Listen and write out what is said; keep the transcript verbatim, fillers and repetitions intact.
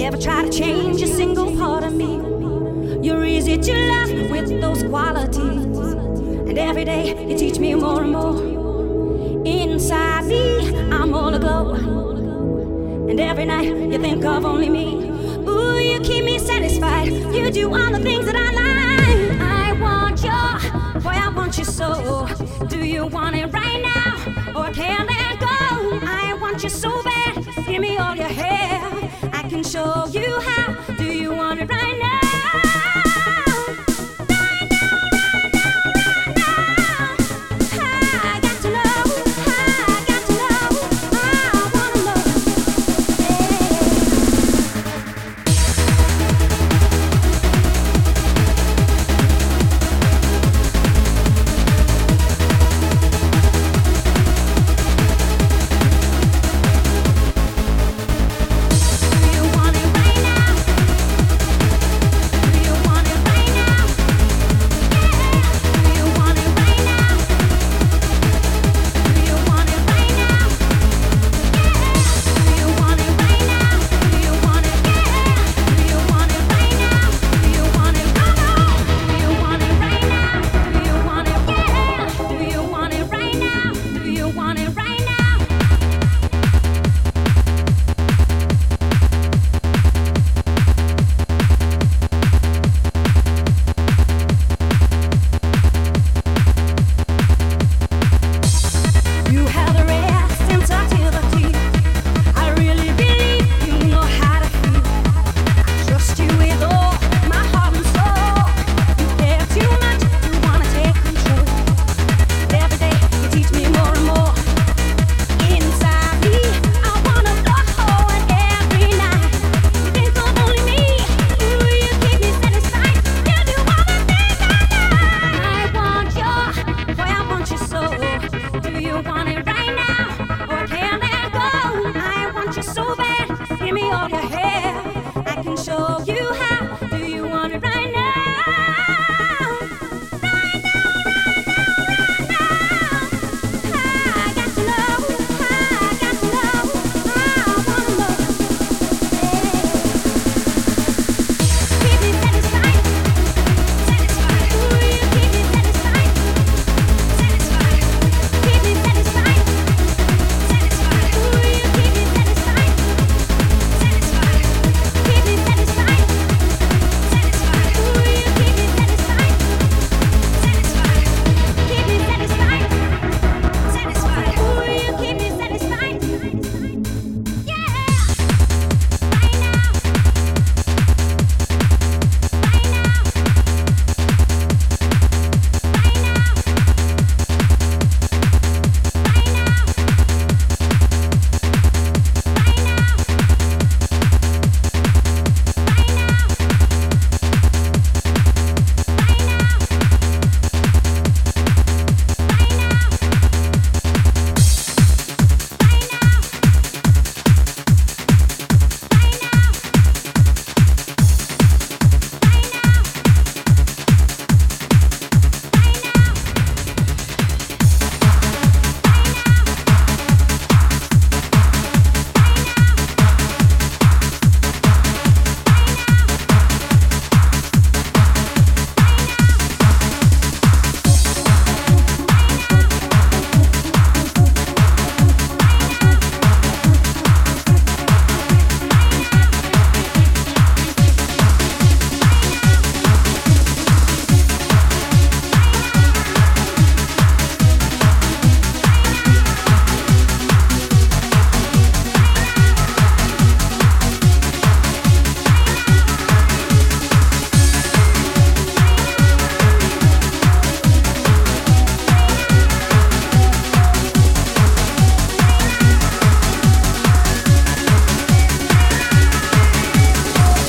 Never try to change a single part of me. You're easy to love with those qualities, and every day you teach me more and more. Inside me, I'm all aglow, and every night you think of only me. Ooh, you keep me satisfied. You do all the things that I like. I want you, boy, I want you so. Do you want it right now, or can let go? I want you so bad. Give me all your hair. I can show you how. Do you want it right now? So bad, give me all your hair.